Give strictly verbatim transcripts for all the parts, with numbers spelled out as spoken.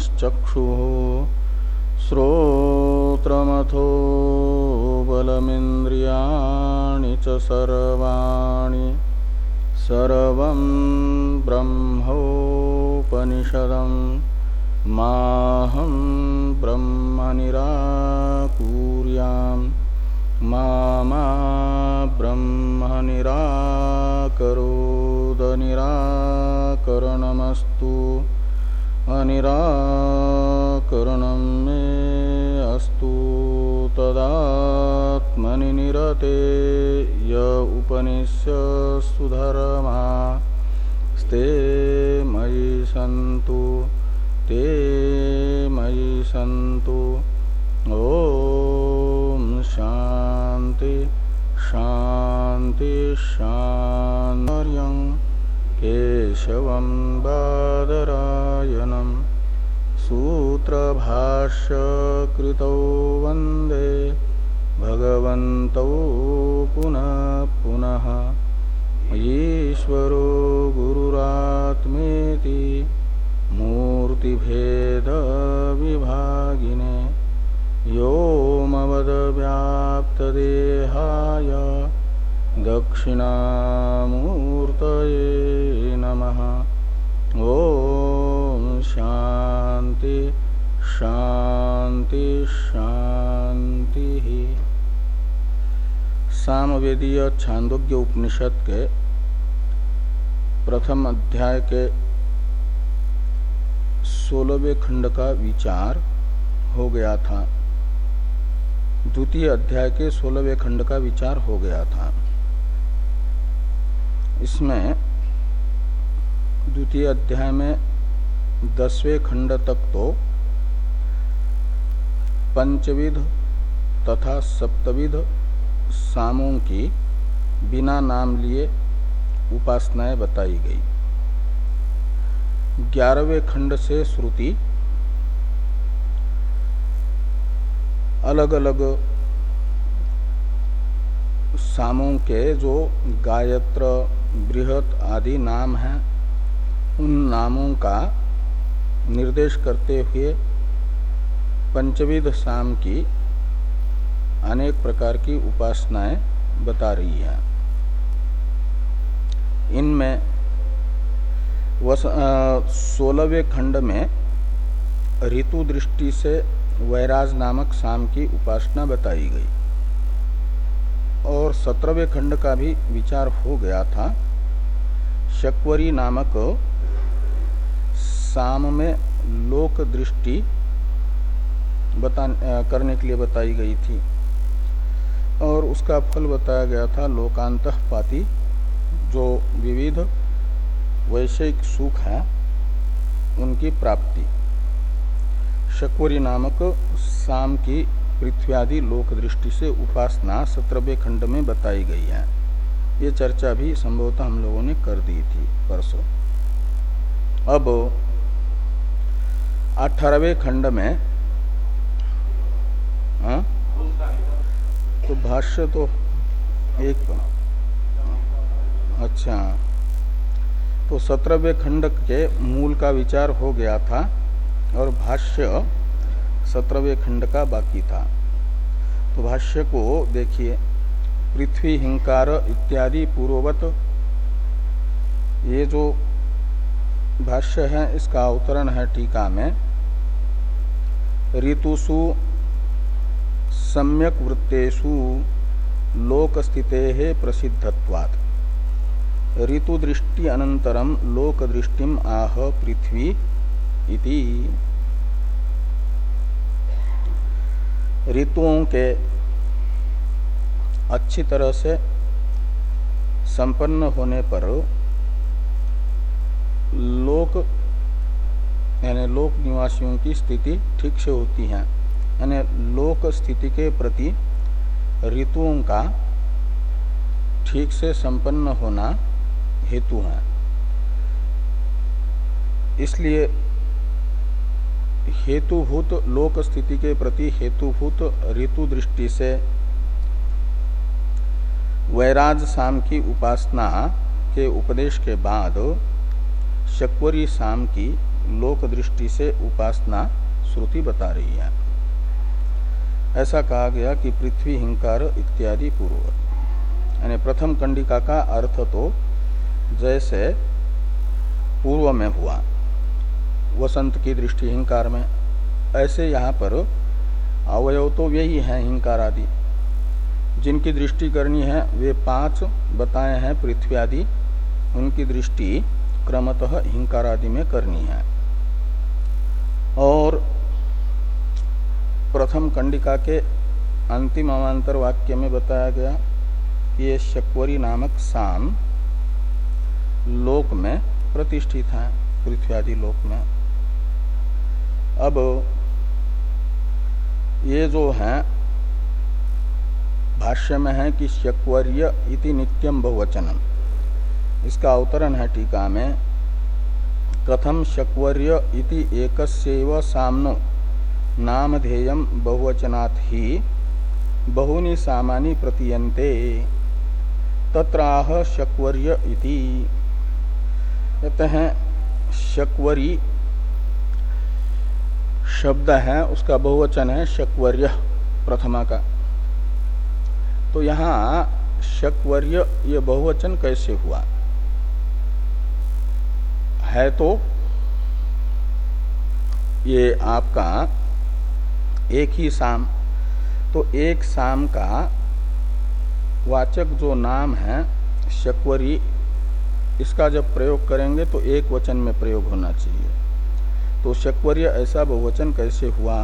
मनश्चक्षुः श्रोत्रमथो बलमिन्द्रियाणि च सर्वाणि सर्वं ब्रह्मोपनिषदं माहं ब्रह्म निराकुर्याम् मा मा ब्रह्म निराकरोद निराकरणमस्तु अनिराकरणं मे अस्तु तदात्मनि निरते य उपनिषत्सु धर्मास्ते मयि सन्तु ते मयि सन्तु। ओम शांति शांति शांति। केशवं बादरायणं सूत्रभाष्यकृतौ वन्दे भगवन्तौ पुनः पुनः। ईश्वरो गुरुरात्मेति मूर्तिभेदविभागिने व्योमवद्व्याप्तदेहाय दक्षिणामूर्तये नमः। ओम शांति शांति शांति। सामवेदीय छांदोग्य उपनिषद के प्रथम अध्याय के सोलहवें खंड का विचार हो गया था। द्वितीय अध्याय के सोलहवें खंड का विचार हो गया था। इसमें द्वितीय अध्याय में दसवें खंड तक तो पंचविध तथा सप्तविध सामों की बिना नाम लिए उपासनाएं बताई गई। ग्यारहवें खंड से श्रुति अलग अलग सामों के जो गायत्र बृहत आदि नाम हैं उन नामों का निर्देश करते हुए पंचविध साम की अनेक प्रकार की उपासनाएं बता रही है। इनमें सोलहवें खंड में ऋतु दृष्टि से वैराज नामक साम की उपासना बताई गई और सत्रहवें खंड का भी विचार हो गया था। शक्वरी नामक साम में लोक दृष्टि बता करने के लिए बताई गई थी और उसका फल बताया गया था लोकांतःपाती जो विविध वैषयिक सुख है उनकी प्राप्ति। शक्वरी नामक साम की पृथ्वी आदि लोक दृष्टि से उपासना सत्रहवें खंड में बताई गई है। ये चर्चा भी संभवतः हम लोगों ने कर दी थी परसों। अब अठारहवें खंड में आ? तो भाष्य तो एक अच्छा तो सत्रहवें खंड के मूल का विचार हो गया था और भाष्य सत्रहवें खंड का बाकी था। तो भाष्य को देखिए, पृथ्वी हिंकार इत्यादि पूर्ववत ये जो भाष्य है इसका अवतरण है टीका में। ऋतुषु सम्यक वृत्तेषु लोक स्थितेः प्रसिद्धत्वात् ऋतु दृष्टि अनंतरम लोक दृष्टिम आह पृथ्वी इति। ऋतुओं के अच्छी तरह से संपन्न होने पर लोक यानी लोक निवासियों की स्थिति ठीक से होती है। यानी लोक स्थिति के प्रति ऋतुओं का ठीक से संपन्न होना हेतु है। इसलिए हेतुभूत लोक स्थिति के प्रति हेतुभूत ऋतु दृष्टि से वैराज साम की उपासना के उपदेश के बाद शक्वरी साम की लोक दृष्टि से उपासना श्रुति बता रही है। ऐसा कहा गया कि पृथ्वी हिंकार इत्यादि पूर्व, यानी प्रथम कंडिका का अर्थ तो जैसे पूर्व में हुआ वसंत की दृष्टि हिंकार में, ऐसे यहाँ पर अवयव तो यही हैं हिंकार आदि। जिनकी दृष्टि करनी है वे पांच बताए हैं पृथ्वी आदि, उनकी दृष्टि क्रमतः हिंकार आदि में करनी है। और प्रथम कंडिका के अंतिम अवान्तर वाक्य में बताया गया कि ये शक्वरी नामक साम लोक में प्रतिष्ठित है, पृथ्वी आदि लोक में। अब ये जो है भाष्य में है कि शक्वर्य इति नित्यम बहुवचनम, इसका अवतरण है टीका में, कथम शक्वर्य इति एकस्यैव साम्नो नामधेयम बहुवचनात् ही बहुनि सामानि प्रतीयन्ते तत्राह शक्वर्य इति। कहते हैं शक्वरी शब्द है, उसका बहुवचन है शक्वर्य प्रथमा का। तो यहाँ शक्वर्य ये बहुवचन कैसे हुआ है? तो ये आपका एक ही साम, तो एक साम का वाचक जो नाम है शक्वरी, इसका जब प्रयोग करेंगे तो एक वचन में प्रयोग होना चाहिए। तो शक्वर्य ऐसा बहुवचन कैसे हुआ?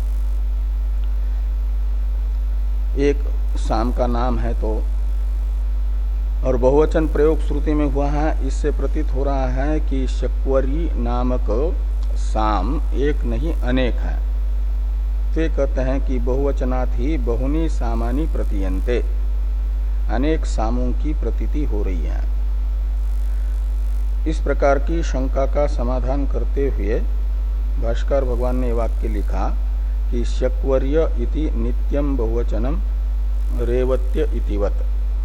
एक साम का नाम है तो, और बहुवचन प्रयोग श्रुति में हुआ है, इससे प्रतीत हो रहा है कि शक्वरी नामक साम एक नहीं अनेक है। तो कहते हैं कि बहुवचनात् ही बहुनी सामानी प्रतीयन्ते, अनेक सामों की प्रतीति हो रही है। इस प्रकार की शंका का समाधान करते हुए भाष्कर भगवान ने वाक्य लिखा कि शक्वर्य इति नित्यम बहुवचनम रेवत्य इतिवत।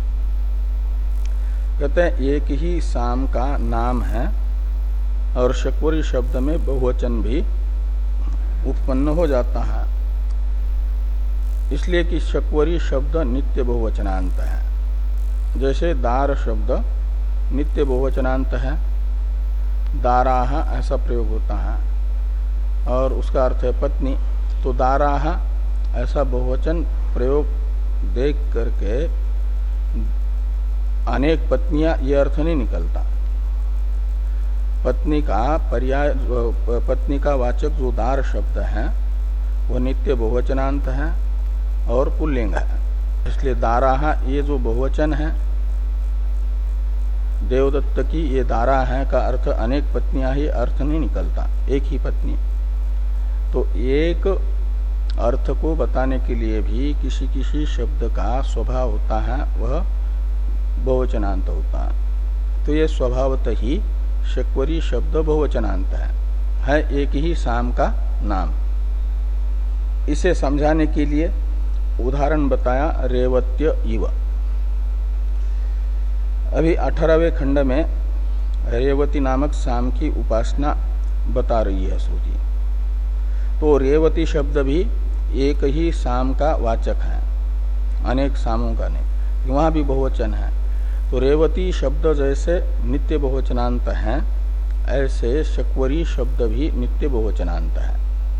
कहते हैं एक ही साम का नाम है और शक्वरी शब्द में बहुवचन भी उत्पन्न हो जाता है, इसलिए कि शक्वरी शब्द नित्य बहुवचनांत है। जैसे दार शब्द नित्य बहुवचनांत है, दाराह ऐसा प्रयोग होता है, और उसका अर्थ है पत्नी। तो दाराह ऐसा बहुवचन प्रयोग देख करके अनेक पत्नियां ये अर्थ नहीं निकलता। पत्नी का पर्याय, पत्नी का वाचक जो दार शब्द है वह नित्य बहुवचनांत है और पुल्लिंग है, इसलिए दाराह ये जो बहुवचन है, देवदत्त की ये दारा है का अर्थ अनेक पत्नियां ही अर्थ नहीं निकलता, एक ही पत्नी। तो एक अर्थ को बताने के लिए भी किसी किसी शब्द का स्वभाव होता है, वह बहुवचनांत होता है। तो ये स्वभावतः ही शक्वरी शब्द बहुवचनांत है, है एक ही साम का नाम। इसे समझाने के लिए उदाहरण बताया रेवत्य इव। अभी अठारहवें खंड में रेवती नामक साम की उपासना बता रही है श्रुति। तो रेवती शब्द भी एक ही साम का वाचक है, अनेक सामों का नहीं, वहां भी बहुवचन है। तो रेवती शब्द जैसे नित्य बहुवचनांत है, ऐसे शक्वरी शब्द भी नित्य बहुवचनांत है।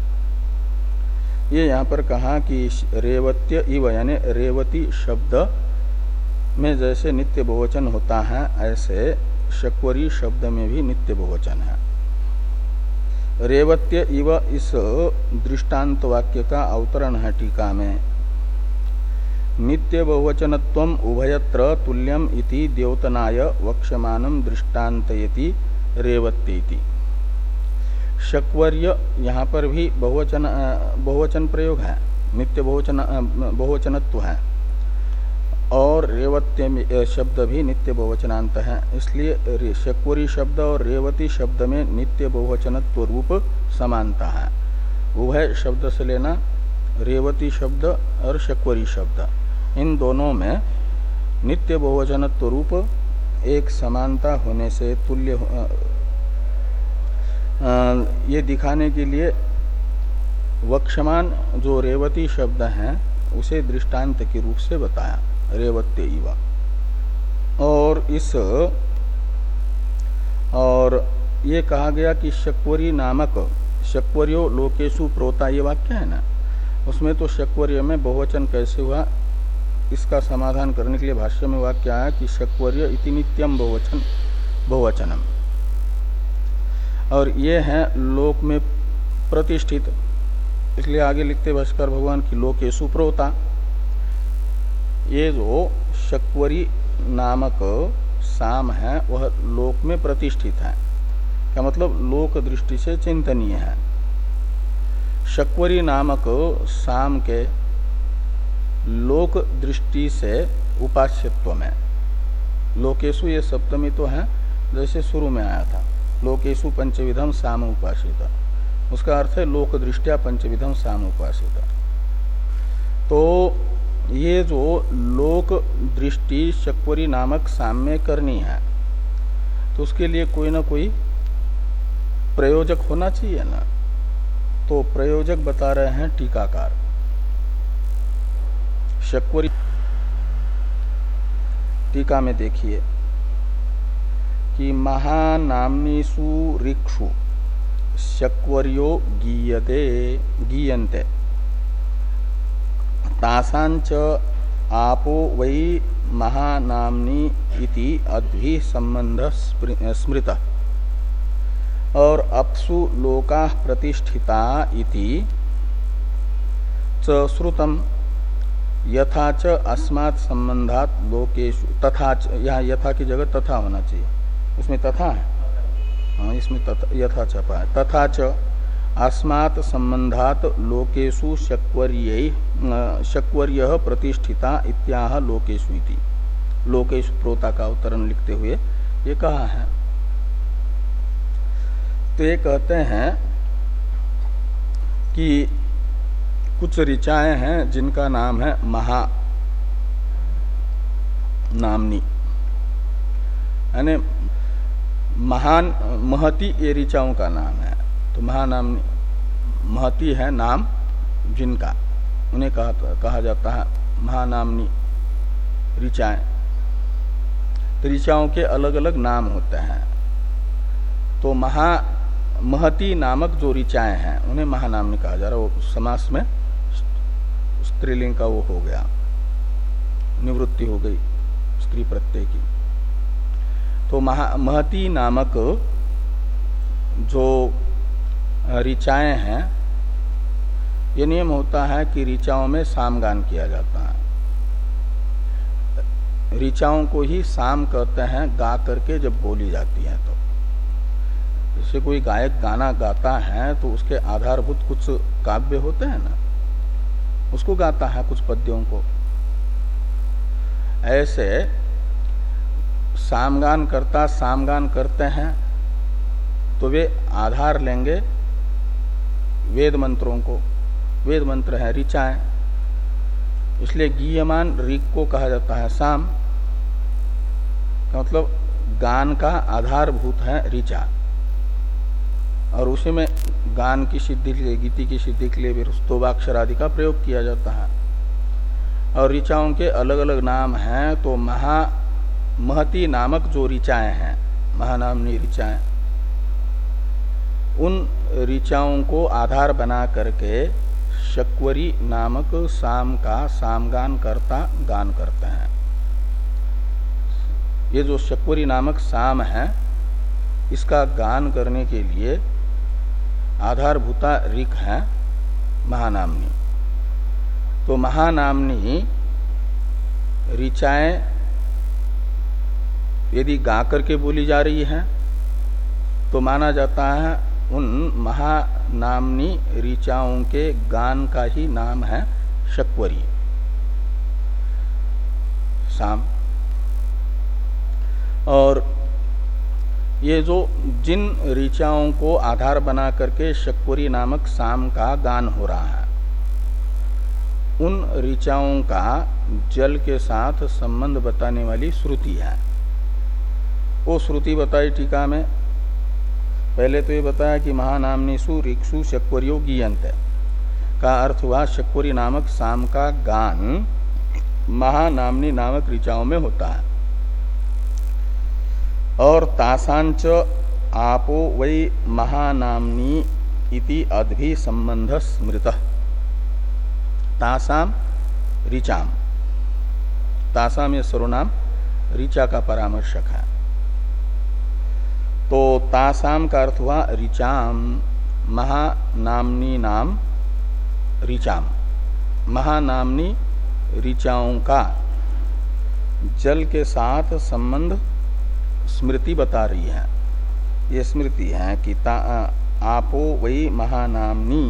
ये यहाँ पर कहा कि रेवत्य इव, यानी रेवती शब्द में जैसे नित्य बहुवचन होता है, ऐसे शक्वरी शब्द में भी नित्य बहुवचन है। रेवत्य इव इस दृष्टांत वाक्य का अवतरण है टीका में। नित्य बहुवचनत्वम उभयत्र तुल्यम इति द्योतनाय वक्ष्यमानम दृष्टान्तयति रेवत्येति। शक्वर्य यहाँ पर भी बहुवचन बहुवचन प्रयोग है, नित्य बहुवचन बहुवचनत्व है, और रेवत्य शब्द भी नित्य बहुवचनांत है। इसलिए शक्वरी शब्द और रेवती शब्द में नित्य बहुवचनत्व रूप समानता है। उभय शब्द से लेना रेवती शब्द और शक्वरी शब्द, इन दोनों में नित्य बहुवचनत्व रूप एक समानता होने से, तुल्य ये दिखाने के लिए वक्षमान जो रेवती शब्द है उसे दृष्टांत के रूप से बताया, रेवत्य इवा। और इस और ये कहा गया कि शक्वरी नामक, शक्वर्यो लोकेशु प्रोता, ये वाक्य है ना, उसमें तो शक्वर्य में बहुवचन कैसे हुआ, इसका समाधान करने के लिए भाष्य में वाक्य आया कि शक्वर्य इति नित्यम बहुवचन बहुवचनम, और ये है लोक में प्रतिष्ठित, इसलिए आगे लिखते भाष्कर भगवान की लोकेशु प्रोता। ये जो शक्वरी नामक साम है वह लोक में प्रतिष्ठित है, क्या मतलब लोक दृष्टि से चिंतनीय है। शक्वरी नामक साम के लोक दृष्टि से उपास्यत्व में, लोकेशु ये सप्तमी तो है जैसे शुरू में आया था, लोकेशु पंचविधम साम उपासिता, उसका अर्थ है लोक दृष्टिया पंचविधम साम उपासिता। तो ये जो लोक दृष्टि शक्वरी नामक साम में करनी है तो उसके लिए कोई ना कोई प्रयोजक होना चाहिए ना, तो प्रयोजक बता रहे हैं टीकाकार। शक्वरी टीका में देखिए कि महानाम्नीषु ऋक्षु शक्वर्यो गीयते गीयन्ते तासांच आपो वै महानाम्नी इति अद्भि संबंध स्मृतः, और अप्सु लोकाः प्रतिष्ठिता इति च श्रुतम्, यथा च अस्मात् संबंधात् लोकेषु, तथा च, यहाँ यथा की जगह तथा होना चाहिए, उसमें तथा है, हाँ इसमें तथा यथा छपा है, तथा च अस्मात् संबंधात् लोकेषु शक्वर्यै शक्वर्यः प्रतिष्ठिता इत्याह लोकेषु इति, लोकेषु प्रोता का अवतरण लिखते हुए ये कहा है। तो ये कहते हैं कि कुछ ऋचाएं हैं जिनका नाम है महा नामनी, यानी महान महती ये ऋचाओं का नाम है। तो महानामनी महती है नाम जिनका, उन्हें कहा, कहा जाता है महानामनी ऋचाएं। तो ऋचाओं के अलग अलग नाम होते हैं, तो महा महती नामक जो ऋचाएं हैं उन्हें महानामनी कहा जा रहा है। वो समास में स्त्रीलिंग का वो हो गया, निवृत्ति हो गई स्त्री प्रत्यय की। तो महा महती नामक जो ऋचाएं हैं, ये नियम होता है कि ऋचाओं में सामगान किया जाता है। ऋचाओं को ही साम कहते हैं गा करके जब बोली जाती है। तो जैसे कोई गायक गाना गाता है तो उसके आधारभूत कुछ काव्य होते हैं ना, उसको गाता है कुछ पद्यों को। ऐसे सामगान करता सामगान करते हैं तो वे आधार लेंगे वेद मंत्रों को, वेद मंत्र है ऋचाएं, इसलिए गीयमान ऋक को कहा जाता है साम, मतलब गान का आधारभूत है ऋचा, और उसी में गान की सिद्धि के लिए, गीति की सिद्धि के लिए फिर स्तोभाक्षर आदि का प्रयोग किया जाता है। और ऋचाओं के अलग अलग नाम हैं, तो महा महती नामक जो ऋचाएं हैं, महानामनी ऋचाएं, उन ऋचाओं को आधार बना करके शक्वरी नामक साम का सामगान करता गान करते हैं। ये जो शक्वरी नामक साम है, इसका गान करने के लिए आधारभूता ऋक है महानामनी। तो महानामनी ऋचाएं यदि गा करके बोली जा रही है तो माना जाता है उन महानामनी ऋचाओं के गान का ही नाम है शक्वरी साम। और ये जो जिन ऋचाओं को आधार बना करके शक्वरी नामक साम का गान हो रहा है, उन ऋचाओं का जल के साथ संबंध बताने वाली श्रुति है। वो श्रुति बताई टीका में पहले तो ये बताया कि महानामनीसु ऋक्षु शक्वरियो गीयन्ते का अर्थ हुआ शक्वरी नामक साम का गान महानामनी नामक ऋचाओं में होता है। और तासांच आपो वै महानामनी इति अद्भि संबंध स्मृतः। तासाम ऋचाम, तासाम ये सर्वनाम ऋचा का परामर्शक है। तो तासाम का अर्थ हुआ ऋचाम, महानामनी नाम ऋचाम, महानामनी ऋचाओं का जल के साथ संबंध स्मृति बता रही है। ये स्मृति है कि ता, आपो वही महानामनी,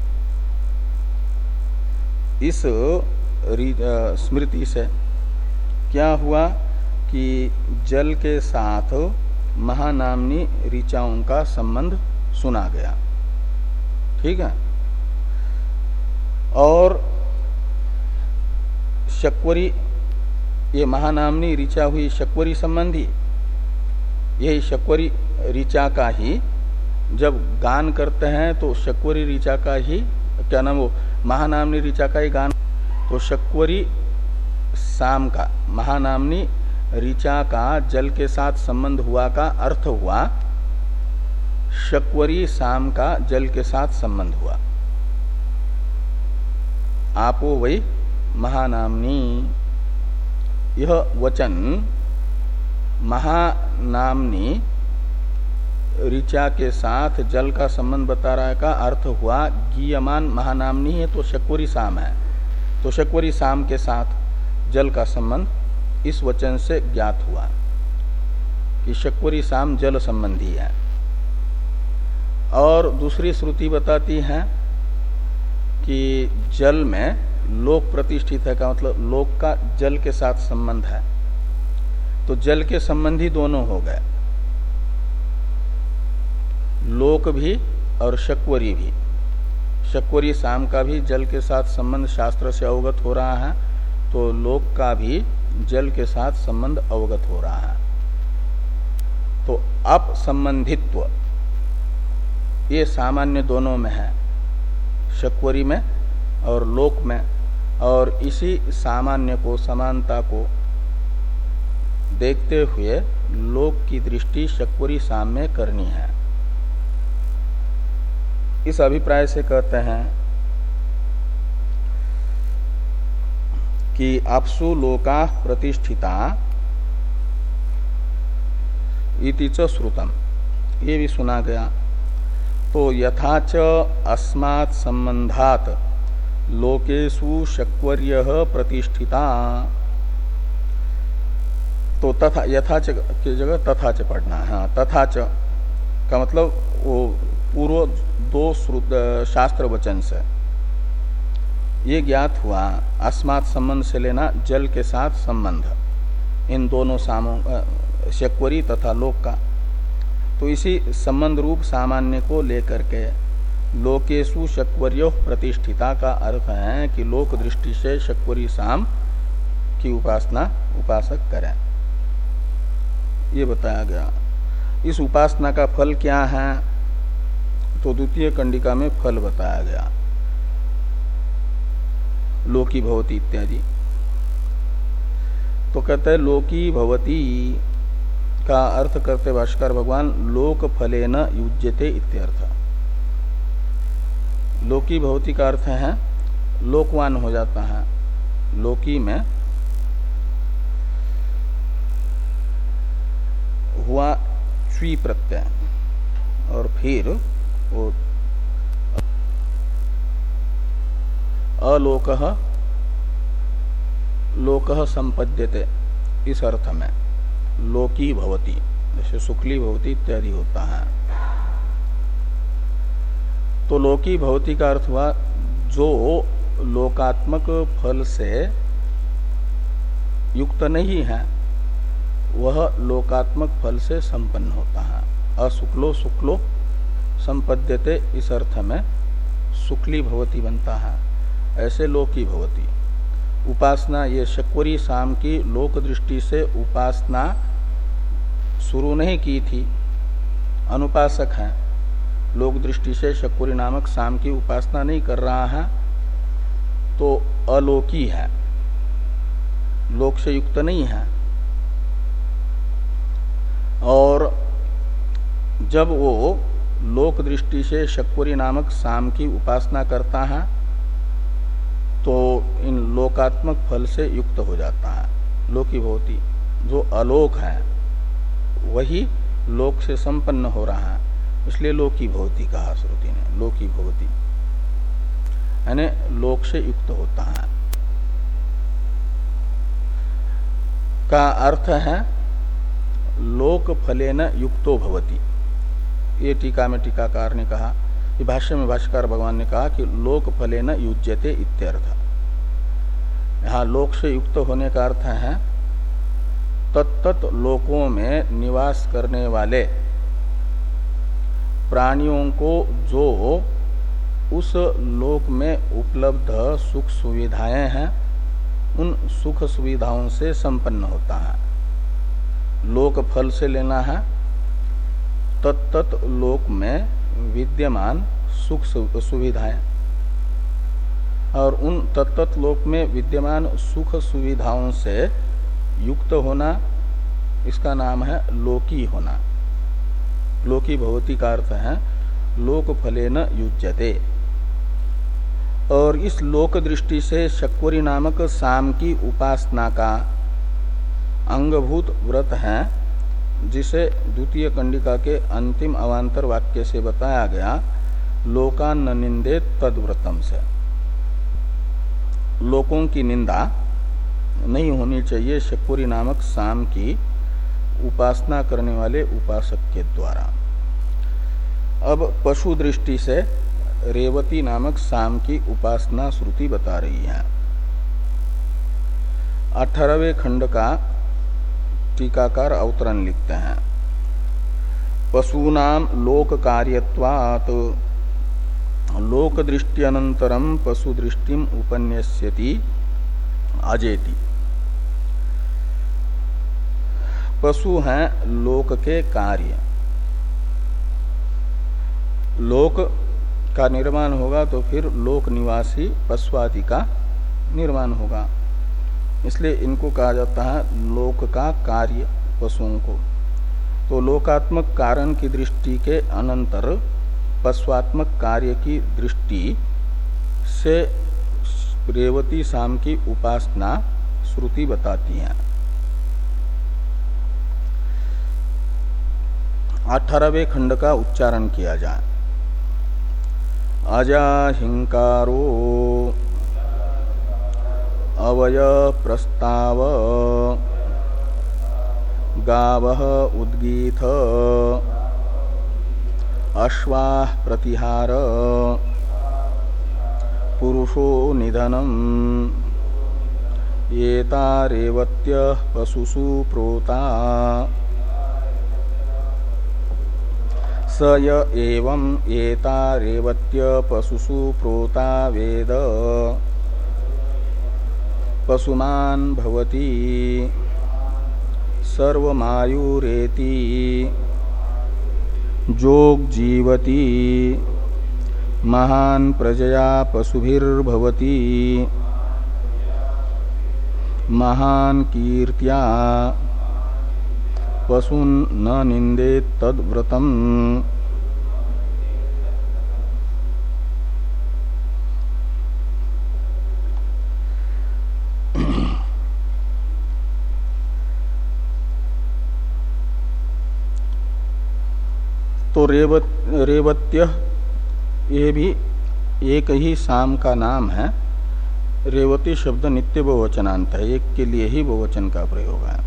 इस स्मृति से क्या हुआ कि जल के साथ महानामनी ऋचाओं का संबंध सुना गया। ठीक है। और शक्वरी, ये महानामनी ऋचा हुई शक्वरी संबंधी, यही शक्वरी ऋचा का ही जब गान करते हैं तो शक्वरी ऋचा का ही क्या नाम वो महानामनी ऋचा का ही गान, तो शक्वरी साम का महानामनी ऋचा का जल के साथ संबंध हुआ का अर्थ हुआ शक्वरी साम का जल के साथ संबंध हुआ। आपो वै महानामनी, यह वचन महानामनी ऋचा के साथ जल का संबंध बता रहा है का अर्थ हुआ गीयमान महानामनी है तो शक्वरी साम है, तो शक्वरी साम के साथ जल का संबंध इस वचन से ज्ञात हुआ कि शक्वरी साम जल संबंधी है। और दूसरी श्रुति बताती है कि जल में लोक प्रतिष्ठित है का मतलब लोक का जल के साथ संबंध है, तो जल के संबंधी दोनों हो गए, लोक भी और शक्वरी भी। शक्वरी साम का भी जल के साथ संबंध शास्त्र से अवगत हो रहा है, तो लोक का भी जल के साथ संबंध अवगत हो रहा है। तो अप संबंधित्व ये सामान्य दोनों में है, शक्वरी में और लोक में, और इसी सामान्य को समानता को देखते हुए लोक की दृष्टि शक्वरी साम में करनी है। इस अभिप्राय से कहते हैं कि अप्सु लोका प्रतिष्ठिता इति च श्रुतम, ये भी सुना गया। तो यथाच अस्मात् संबंधात लोकेषु शक्वर्यः प्रतिष्ठिता, तो तथा यथाच की जगह तथाच पढ़ना है। हाँ, तथाच का मतलब वो पूर्व दो शास्त्र वचन से ये ज्ञात हुआ, अस्मात् संबंध से लेना जल के साथ संबंध इन दोनों सामों शक्वरी तथा लोक का। तो इसी संबंध रूप सामान्य को लेकर के लोकेशु शक्वर्यो प्रतिष्ठिता का अर्थ है कि लोक दृष्टि से शक्वरी साम की उपासना उपासक करें, ये बताया गया। इस उपासना का फल क्या है, तो द्वितीय कंडिका में फल बताया गया, लोकी भवती इत्यादि। तो कहते हैं लोकी भवती का अर्थ करते भाष्कर भगवान लोक फलेन युज्यते इत्यर्थ। लोकी भवती का अर्थ है लोकवान हो जाता है। लोकी में हुआ च्वी प्रत्यय और फिर वो अलोकः लोकः संपद्यते, इस अर्थ में लोकी भवती, जैसे शुक्ली भवती इत्यादि होता है। तो लोकी भवती का अर्थ हुआ जो लोकात्मक फल से युक्त नहीं है वह लोकात्मक फल से संपन्न होता है। अशुक्लो शुक्लो संपद्यते, इस अर्थ में शुक्ली भवती बनता है। ऐसे लोकी भवती उपासना, ये शक्वरी साम की लोक दृष्टि से उपासना शुरू नहीं की थी अनुपासक है, लोक दृष्टि से शक्कुरी नामक साम की उपासना नहीं कर रहा है, तो अलोकी है, लोक से युक्त नहीं है। और जब वो लोक दृष्टि से शक्कुरी नामक साम की उपासना करता है तो इन लोकात्मक फल से युक्त हो जाता है। लोकी भवति, जो अलोक है वही लोक से संपन्न हो रहा है, इसलिए लोकी भवति कहा श्रुति ने, लोकी भवति यानी लोक से युक्त होता है का अर्थ है लोक फलेन युक्तो भवति। ये टीका में टीकाकार ने कहा, ये भाष्य में भाष्यकार भगवान ने कहा कि लोक फलेन युज्यते इत्यर्थ। यहाँ लोक से युक्त होने का अर्थ है तत्त लोकों में निवास करने वाले प्राणियों को जो उस लोक में उपलब्ध सुख सुविधाएं हैं उन सुख सुविधाओं से संपन्न होता है। लोक फल से लेना है तत्त लोक में विद्यमान सुख सुविधाएं, और उन तत्त लोक में विद्यमान सुख सुविधाओं से युक्त होना, इसका नाम है लोकी होना। लोकी भवति का अर्थ है लोक फलेन युज्यते। और इस लोक दृष्टि से शक्वरी नामक साम की उपासना का अंगभूत व्रत है, जिसे द्वितीय कंडिका के अंतिम अवांतर वाक्य से बताया गया, लोकान न निंदे तद्व्रतम से। लोकों की निंदा नहीं होनी चाहिए शक्वरी नामक साम की उपासना करने वाले उपासक के द्वारा। अब पशु दृष्टि से रेवती नामक साम की उपासना श्रुति बता रही है। अठारहवें खंड का टीकाकार अवतरण लिखते हैं। पशूनाम लोक कार्यत्वात् लोक दृष्टि पशु दृष्टिम उपन्यस्यति अजेति। पशु हैं लोक के कार्य, लोक का निर्माण होगा तो फिर लोक निवासी पशुआदि का निर्माण होगा, इसलिए इनको कहा जाता है लोक का कार्य पशुओं को। तो लोकात्मक कारण की दृष्टि के अनंतर पशुआत्मक कार्य की दृष्टि से रेवती साम की उपासना श्रुति बताती है। अठारहवें खंड का उच्चारण किया जाए। अजाहिंकारो अवय प्रस्ताव गावः उद्गीथ अश्वाः प्रतिहार पुरुषो निधनम् एता रेवत्यः पशुषु प्रोता स य एवं एता रेवत्य पशुषु प्रोता वेद पशुमान् भवति सर्वमायुरेति जोग जीवति महान् प्रजया पशुभिर्भवति महान् कीर्त्या पशून् न निंदेत् तद्व्रतम्। तो रेवत रेवत्य ये भी एक ही साम का नाम है। रेवती शब्द नित्य बहुवचनांत है, एक के लिए ही बहुवचन का प्रयोग है।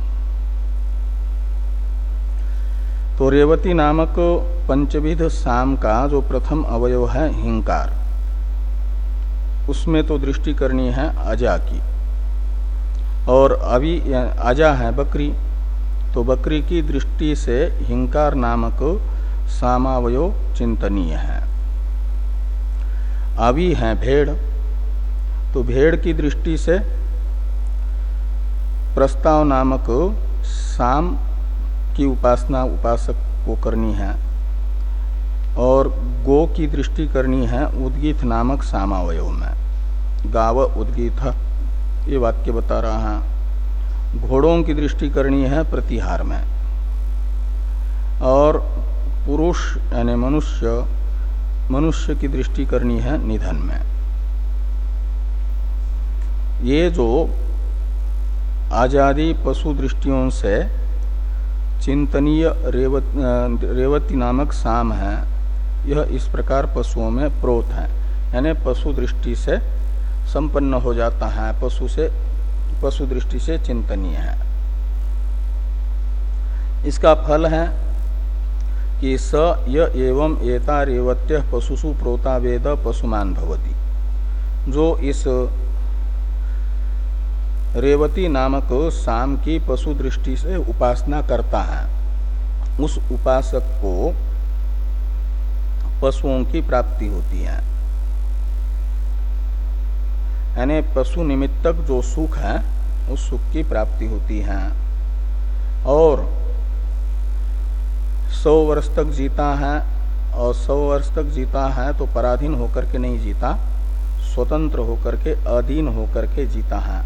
तो रेवती नामक पंचविध साम का जो प्रथम अवयव है हिंकार, उसमें तो दृष्टि करनी है अजा की, और अभी अजा है बकरी, तो बकरी की दृष्टि से हिंकार नामक सामावयो चिंतनीय है। अभी है भेड़, तो भेड़ की दृष्टि से प्रस्ताव नामक साम की उपासना उपासक को करनी है और गो की दृष्टि करनी है उद्गीत नामक सामावयव में। गाव उद्गीत ये वाक्य बता रहा है। घोड़ों की दृष्टि करनी है प्रतिहार में और पुरुष यानी मनुष्य मनुष्य की दृष्टि करनी है निधन में। ये जो आजादी पशु दृष्टियों से चिंतनीय रेवत, रेवती नामक साम है, यह इस प्रकार पशुओं में प्रोत है, यानी पशु दृष्टि से संपन्न हो जाता है, पशु से पशु दृष्टि से चिंतनीय है। इसका फल है कि स य एवं एता रेवत्य पशुषु प्रोता वेद पशुमान भवति। जो इस रेवती नामक साम की पशु दृष्टि से उपासना करता है, उस उपासक को पशुओं की प्राप्ति होती है। यानी पशु निमित्तक जो सुख है उस सुख की प्राप्ति होती है। और सौ वर्ष तक जीता है, और सौ वर्ष तक जीता है तो पराधीन होकर के नहीं जीता, स्वतंत्र होकर के अधीन होकर के जीता है।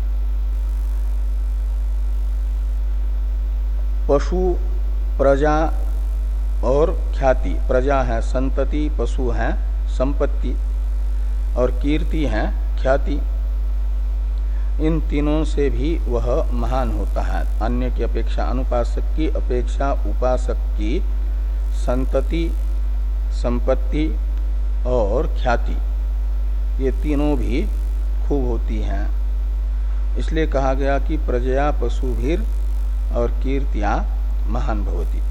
पशु प्रजा और ख्याति, प्रजा है संतति, पशु है संपत्ति और कीर्ति है ख्याति। इन तीनों से भी वह महान होता है। अन्य की अपेक्षा, अनुपासक की अपेक्षा उपासक की संतति, संपत्ति और ख्याति, ये तीनों भी खूब होती हैं। इसलिए कहा गया कि प्रजया पशुभिर और कीर्तिया महान भवति।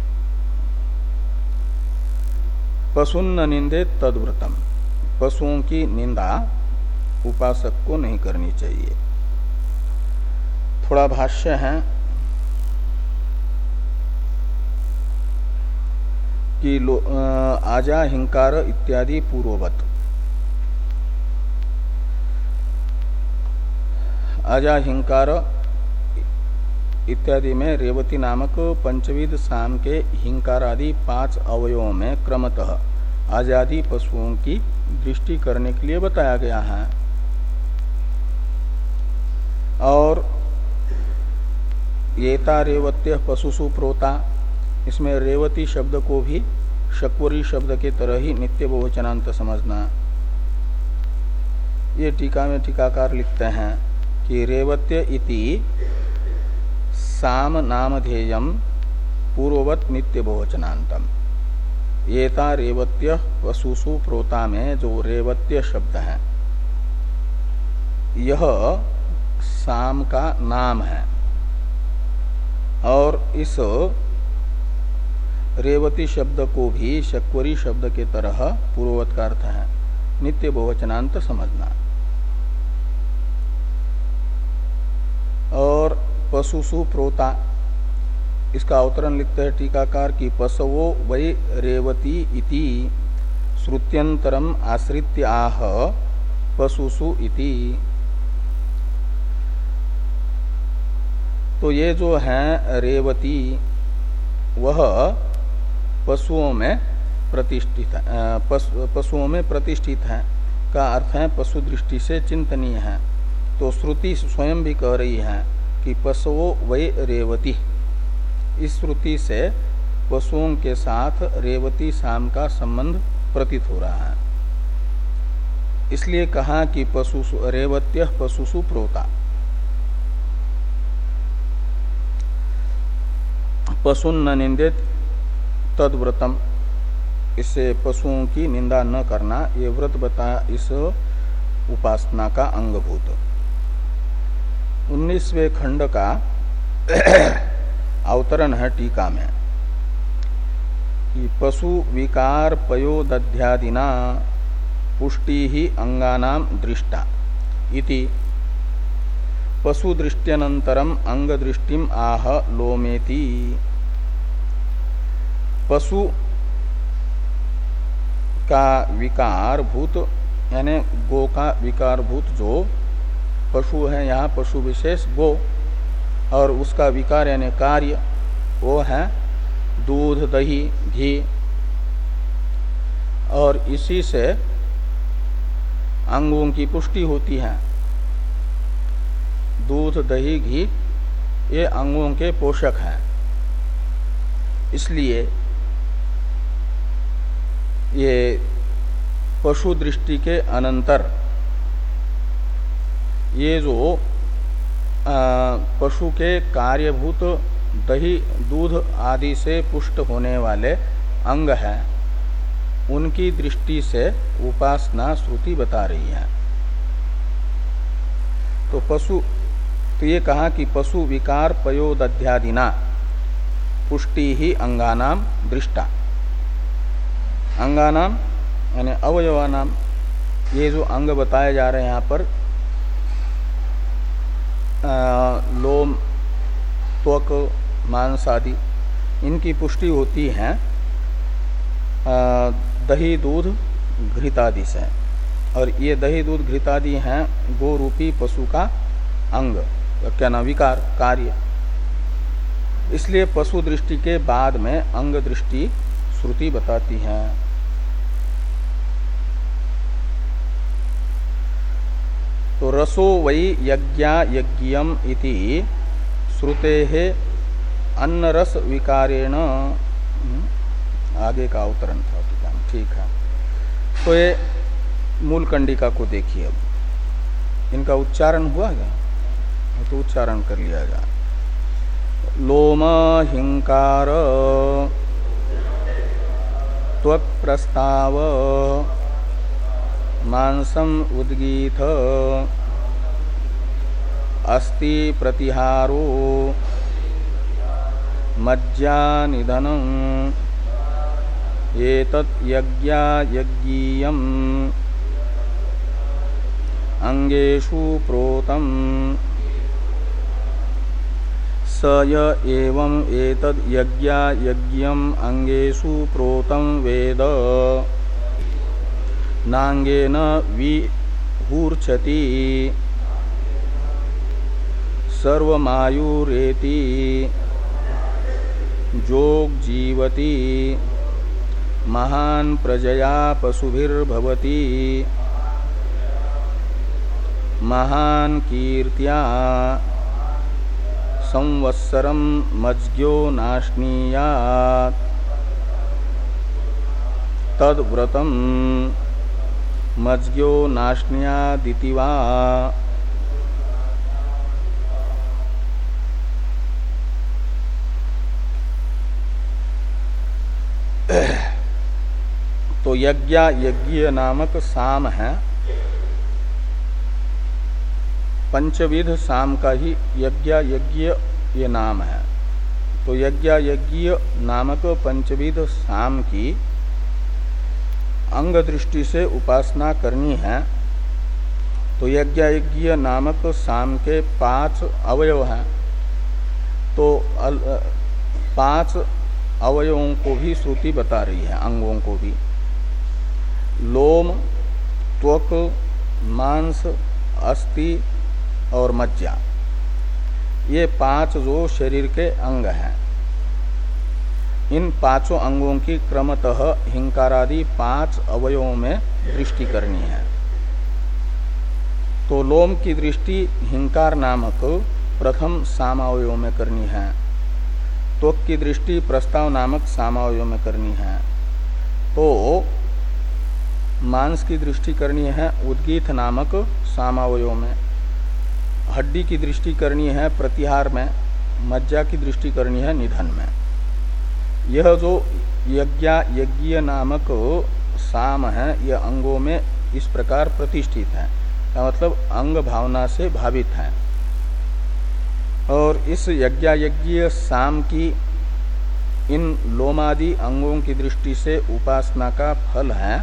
पशुन्न निंदे तद्व्रतम, पशुओं की निंदा उपासक को नहीं करनी चाहिए। थोड़ा भाष्य है कि आजा हिंकार इत्यादि पूर्ववत। आजा हिंकार इत्यादि में रेवती नामक पंचविध साम के हिंकार आदि पांच अवयवों में क्रमतः आजादी पशुओं की दृष्टि करने के लिए बताया गया है। और येता रेवत्य पशुषु प्रोता, इसमें रेवती शब्द को भी शक्वरी शब्द के तरह ही नित्य बहुवचनांत समझना। ये टीका में टीकाकार लिखते हैं कि रेवत्य इति साम नामधेयम पूर्ववत नित्य बहुवचनांतम। येता रेवत्य पशुषु प्रोता में जो रेवत्य शब्द है यह साम का नाम है और इस रेवती शब्द को भी शक्वरी शब्द के तरह पूर्ववत का अर्थ है नित्य बहुवचनांत समझना। और पशुषु प्रोता, इसका अवतरण लिखते हैं टीकाकार की पशवो वै रेवती इति श्रुत्यंतरम आश्रित्य आह पशुषु इति। तो ये जो है रेवती वह पशुओं में प्रतिष्ठित है, पशुओं में प्रतिष्ठित है का अर्थ है पशु दृष्टि से चिंतनीय है। तो श्रुति स्वयं भी कह रही है कि पशुओ वै रेवती। इस श्रुति से पशुओं के साथ रेवती साम का संबंध प्रतीत हो रहा है। इसलिए कहा कि पशु रेवत्य पशुषु प्रोता। पशुन न निंदित तद्व्रतम, इससे पशुओं की निंदा न करना, ये व्रत बताया इस उपासना का अंगभूत। उन्नीसवें खंड का अवतरण है टीका में कि पशु विकार पयोदध्यादिना पुष्टि ही अंगानाम दृष्टा इति पशु दृष्ट्यनंतरम अंग दृष्टिम आह लोमेति। पशु का विकार भूत यानी गो का विकार भूत जो पशु है, यहाँ पशु विशेष गो, और उसका विकार यानी कार्य वो है दूध, दही, घी, और इसी से अंगों की पुष्टि होती है। दूध, दही, घी ये अंगों के पोषक हैं। इसलिए ये पशु दृष्टि के अनंतर ये जो आ, पशु के कार्यभूत दही, दूध आदि से पुष्ट होने वाले अंग हैं, उनकी दृष्टि से उपासना श्रुति बता रही है। तो पशु तो ये कहा कि पशु विकार पयोदध्यादिना पुष्टि ही अंगानाम दृष्टा। अंगानाम यानी अवयवानाम, ये जो अंग बताए जा रहे हैं यहाँ पर, आ, लोम, त्वक, मांस आदि, इनकी पुष्टि होती है आ, दही, दूध, घृतादि से। और ये दही, दूध, घृतादि हैं गो रूपी पशु का अंग, क्या नाम, विकार, कार्य। इसलिए पशु दृष्टि के बाद में अंग दृष्टि श्रुति बताती है। तो रसो वै यज्ञा यज्ञियम इति श्रुतेः अन्नरस विकारेण, आगे का अवतरण था, ठीक है। तो ये मूल कंडिका को देखिए। अब इनका उच्चारण हुआ क्या? तो उच्चारण कर लिया जाए। लोम हिंकार त्वक प्रस्ताव मांसम उद्गीत अस्ति प्रतिहारो मज्जा निधनम् एतत् यज्ञा यज्ञीयम् अंगेषु प्रोतम् स य एवं एतद् यज्ञा यज्ञम् अंगेषु प्रोतं वेद नांगेन विहूर्च्छति सर्वमायुरेति जोग जीवति महान प्रजया पशुभिर्भवति महान कीर्त्या संवत्सरम मज्ञो नाश्नीयात् तद्व्रतम मज्ञो नाश्नीयादिति वा। तो यज्ञ यज्ञ नामक साम है, पंचविध साम का ही यज्ञ यज्ञ ये नाम है। तो यज्ञ यज्ञ नामक पंचविध साम की अंग दृष्टि से उपासना करनी है। तो यज्ञ यज्ञ नामक साम के पांच अवयव हैं। तो पांच अवयवों को भी श्रुति बता रही है, अंगों को भी। लोम, त्वक, मांस, अस्थि और मज्जा, ये पांच जो शरीर के अंग हैं, इन पांचों अंगों की क्रमतः हिंकारादि पांच अवयवों में दृष्टि करनी है। तो लोम की दृष्टि हिंकार नामक प्रथम सामावयव में करनी है। त्वक की दृष्टि प्रस्ताव नामक सामावयव में करनी है। तो मांस की दृष्टि करनी है उद्गीत नामक सामावयव में। हड्डी की दृष्टि करनी है प्रतिहार में। मज्जा की दृष्टि करनी है निधन में। यह जो यज्ञ यज्ञ नामक साम है, यह अंगों में इस प्रकार प्रतिष्ठित है, का मतलब अंग भावना से भावित है। और इस यज्ञ यज्ञ साम की इन लोमादि अंगों की दृष्टि से उपासना का फल है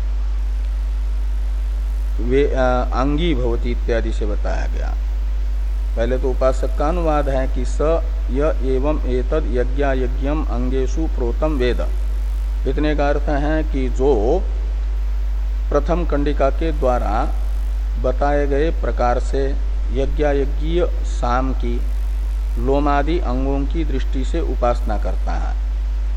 वे अंगी भवती इत्यादि से बताया गया। पहले तो उपासक का अनुवाद है कि स य एवं एतद यज्ञ यज्ञम अंगेषु प्रोतम वेद। इतने का अर्थ है कि जो प्रथम कंडिका के द्वारा बताए गए प्रकार से यज्ञ यज्ञीय साम की लोमादि अंगों की दृष्टि से उपासना करता है,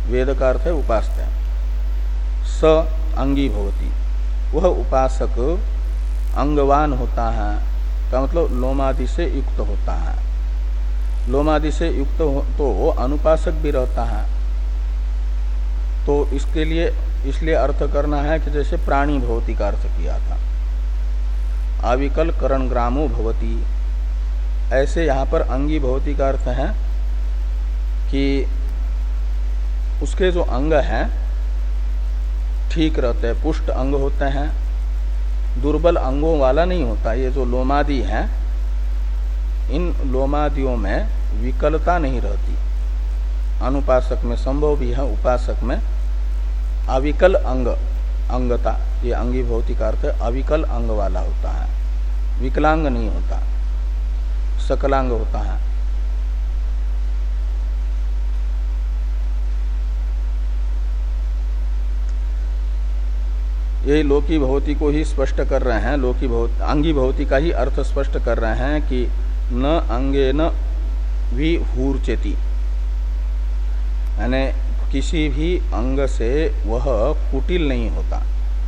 वेद का अर्थ है उपास्य, स अंगी भवति, वह उपासक अंगवान होता है, का मतलब लोमादि से युक्त होता है। लोमादि से युक्त हो तो अनुपासक भी रहता है। तो इसके लिए इसलिए अर्थ करना है कि जैसे प्राणी भवति का अर्थ किया था, अविकल करण ग्रामो भवति, ऐसे यहाँ पर अंगी भवति का अर्थ है कि उसके जो अंग हैं ठीक रहते हैं, पुष्ट अंग होते हैं, दुर्बल अंगों वाला नहीं होता। ये जो लोमादि हैं, इन लोमादियों में विकलता नहीं रहती। अनुपासक में संभव भी है, उपासक में अविकल अंग, अंगता, ये अंगी भौतिक अर्थ है, अविकल अंग वाला होता है, विकलांग नहीं होता, सकलांग होता है। यही लोकी भवति को ही स्पष्ट कर रहे हैं, लोकी भवति अंगी भवति का ही अर्थ स्पष्ट कर रहे हैं कि न अंगेन विहूर्चेति, यानी किसी भी अंग से वह कुटिल नहीं होता।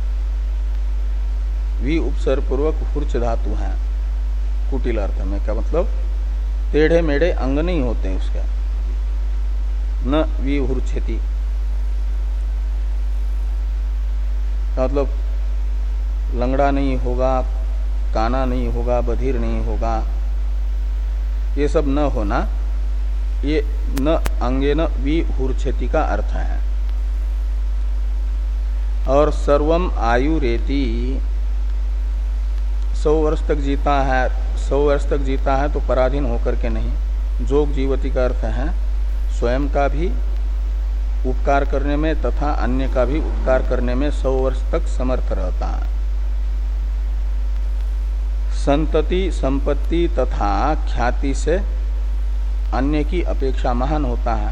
वि उपसर्ग पूर्वक हूर्च धातु है कुटिल अर्थ में, क्या मतलब टेढ़े मेढ़े अंग नहीं होते उसका, न विहूर्चेति मतलब लंगड़ा नहीं होगा, काना नहीं होगा, बधिर नहीं होगा, ये सब न होना, ये न अंगे न विहूर्छति का अर्थ है। और सर्वम आयुरेति, सौ वर्ष तक जीता है, सौ वर्ष तक जीता है तो पराधीन होकर के नहीं। जोग जीवती का अर्थ है स्वयं का भी उपकार करने में तथा अन्य का भी उपकार करने में सौ वर्ष तक समर्थ रहता है। संतति संपत्ति तथा ख्याति से अन्य की अपेक्षा महान होता है।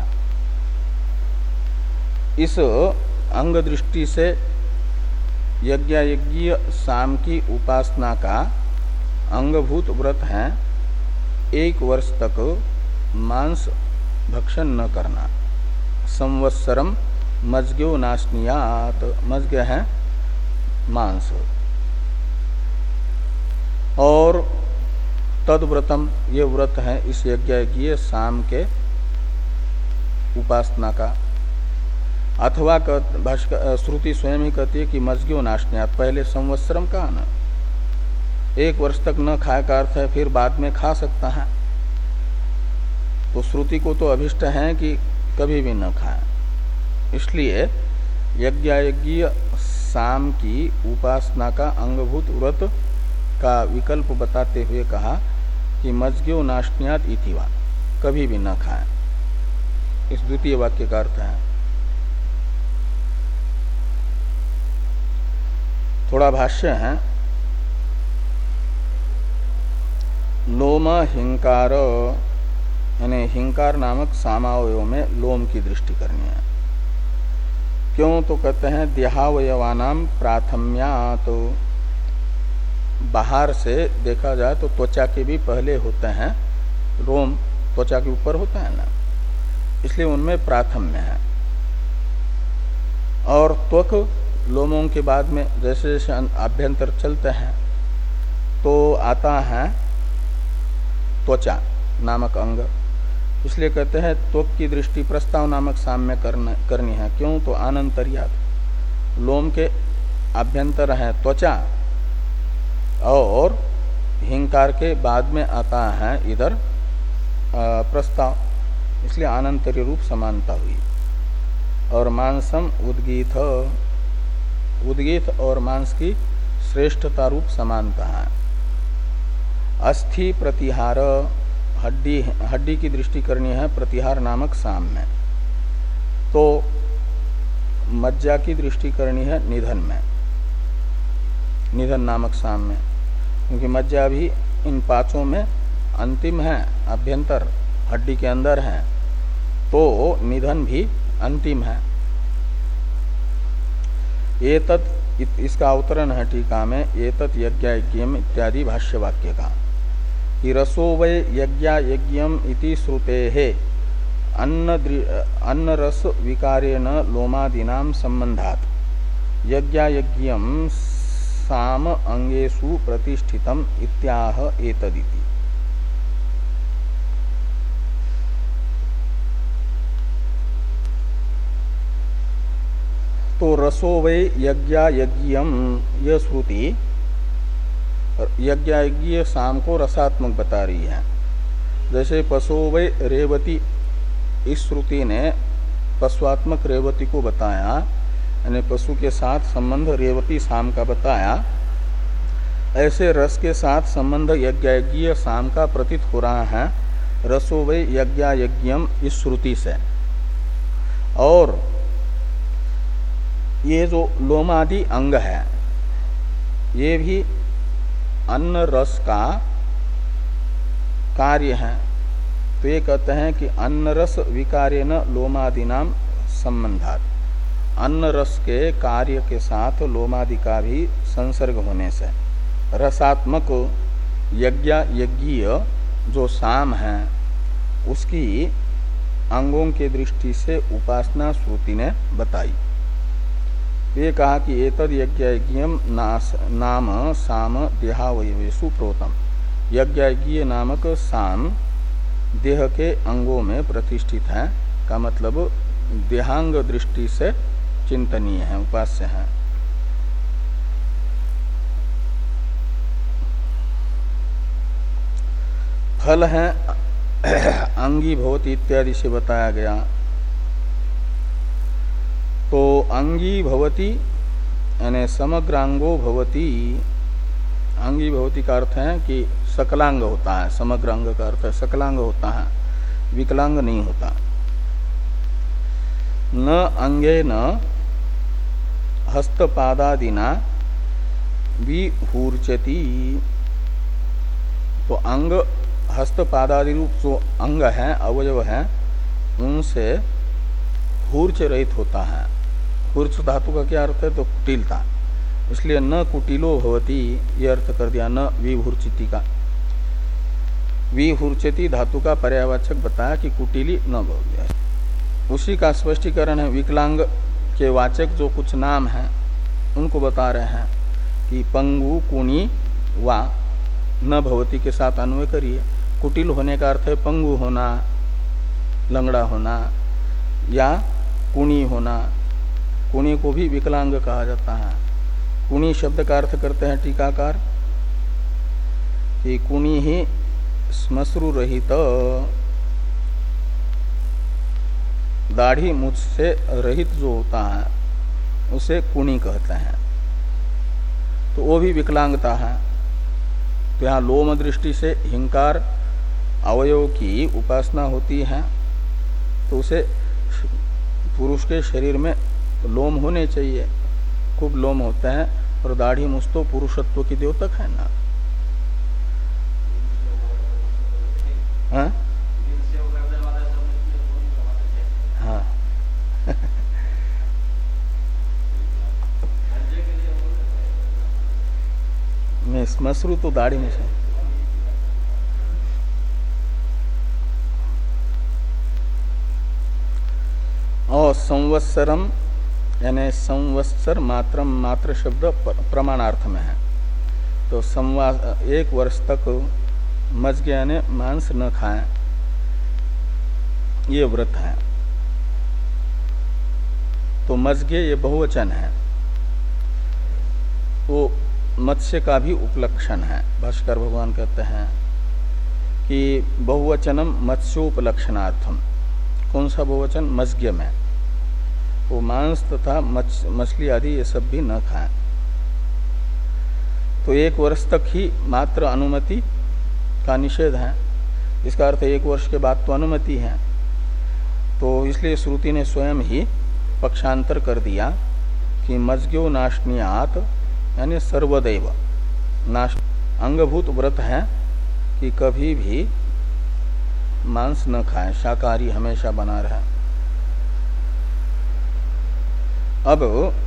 इस अंग दृष्टि से यज्ञायज्ञीय साम की उपासना का अंगभूत व्रत है एक वर्ष तक मांस भक्षण न करना। संवत्सरम मज्ञो नाशनियात, मज्ञ है मांस, और तद्व्रतम ये व्रत है इस यज्ञ साम के उपासना का। अथवा श्रुति स्वयं ही कहती है कि मज्ञो नाशनियात, पहले संवत्सरम का ना, एक वर्ष तक न खाए का अर्थ है फिर बाद में खा सकता है। तो श्रुति को तो अभिष्ट है कि कभी भी न खाए, इसलिए यज्ञायज्ञीय साम की उपासना का अंगभूत व्रत का विकल्प बताते हुए कहा कि मज्ञो नाशनियात इतिवा, कभी भी न खाए। इस द्वितीय वाक्य का अर्थ है। थोड़ा भाष्य है। लोम हिंकार, यानी हिंकार नामक सामावयों में लोम की दृष्टि करनी है। क्यों तो कहते हैं देहावयवानाम प्राथम्यात, तो बाहर से देखा जाए तो त्वचा के भी पहले होते हैं, रोम त्वचा के ऊपर होता है ना, इसलिए उनमें प्राथम्य है। और त्वक लोमों के बाद में जैसे जैसे आभ्यंतर चलते हैं तो आता है त्वचा नामक अंग, इसलिए कहते हैं त्वक की दृष्टि प्रस्ताव नामक साम्य करनी है। क्यों तो आनंतर्यात, लोम के आभ्यंतर है त्वचा और हिंकार के बाद में आता है इधर प्रस्ताव, इसलिए आनंतर्य रूप समानता हुई। और मांसम उद्गीत, उद्गीत और मांस की श्रेष्ठता रूप समानता है। अस्थि प्रतिहार, हड्डी हड्डी की दृष्टि करनी है प्रतिहार नामक साम में, तो मज्जा की दृष्टि करनी है निधन में, निधन नामक साम में, क्योंकि मज्जा भी इन पांचों में अंतिम है, अभ्यंतर हड्डी के अंदर है, तो निधन भी अंतिम है। एतत्, इसका अवतरण है टीका में, एतत् यज्ञायज्ञम इत्यादि भाष्य वाक्य का कि रसो वै यज्ञायज्ञम इति श्रुते है, अन्न अन्न रस विकारेण लोमादीनां संबंधात् यज्ञायज्ञम साम अंगेषु प्रतिष्ठितम इत्याह एतदिति। तो रसो वै यज्ञायज्ञम यह श्रुति यज्ञायज्ञ साम को रसात्मक बता रही है। जैसे पशो वै रेवती, इस श्रुति ने पशुआत्मक रेवती को बताया, यानी पशु के साथ संबंध रेवती साम का बताया। ऐसे रस के साथ संबंध यज्ञायज्ञ साम का प्रतीत हो रहा है रसो वै यज्ञायज्ञम इस श्रुति से। और ये जो लोमादि अंग है ये भी अन्न रस का कार्य है। तो ये कहते हैं कि अन्न रस विकारेण लोमादीनाम संबंधात्, अन्न रस के कार्य के साथ लोमादि का भी संसर्ग होने से रसात्मक यज्ञ यज्ञीय जो साम है उसकी अंगों के दृष्टि से उपासना श्रुति ने बताई। ये कहा कि एतद यज्ञयज्ञम नाम साम देहावयवेषु प्रोतम, यज्ञयज्ञ नामक साम देह के अंगों में प्रतिष्ठित है का मतलब देहांग दृष्टि से चिंतनीय है, उपास्य है। फल है अंगी भवति इत्यादि से बताया गया। तो अंगी भवति यानी समग्रांगो भवति, अंगी भवति का अर्थ है कि सकलांग होता है, समग्र अंग का अर्थ है सकलांग होता है, विकलांग नहीं होता। न अंगे न हस्तपादादिना विहूर्चति, तो अंग हस्तपादादि रूप जो अंग है अवयव है उनसे हूर्च रहित होता है। हूर्च धातु का क्या अर्थ है? तो कुटिलता, इसलिए न कुटिलो भवति यह अर्थ कर दिया, न विहूर्चिति का। विहूर्चति धातु का पर्यायवाचक बताया कि कुटिली न भवति। उसी का स्पष्टीकरण है विकलांग के वाचक जो कुछ नाम हैं उनको बता रहे हैं कि पंगु कुनी वा न भवति के साथ अन्वय करिए। कुटिल होने का अर्थ है पंगु होना, लंगड़ा होना या कुनी होना। कुनी को भी विकलांग कहा जाता है। कुनी शब्द का अर्थ करते हैं टीकाकार कि कुनी ही श्मश्रु रहित, दाढ़ी मूछ से रहित जो होता है उसे कुनी कहते हैं, तो वो भी विकलांगता है। तो यहाँ लोम दृष्टि से हिंकार अवयव की उपासना होती है, तो उसे पुरुष के शरीर में लोम होने चाहिए, खूब लोम होते हैं, और दाढ़ी मूछ तो पुरुषत्व की द्योतक है ना। हाँ हाँ मैं श्मश्रु तो दाढ़ी मूछ है। और संवत्सरम यानी संवत्सर मात्रम, मात्र शब्द प्रमाणार्थ में है। तो संवा एक वर्ष तक मज्ञ यानी मांस न खाएं, ये व्रत है। तो मज्ञ ये बहुवचन है, वो मत्स्य का भी उपलक्षण है। भास्कर भगवान कहते हैं कि बहुवचनम मत्स्योपलक्षणार्थम। कौन सा बहुवचन? मज्ञ में। वो मांस तथा मछली आदि ये सब भी न खाएं। तो एक वर्ष तक ही मात्र अनुमति का निषेध है। इसका अर्थ एक वर्ष के बाद तो अनुमति है। तो इसलिए श्रुति ने स्वयं ही पक्षांतर कर दिया कि मज्ञो नाशनीयात यानी सर्वदैव नाश, अंगभूत व्रत है कि कभी भी मांस न खाएं, शाकाहारी हमेशा बना रहे। अब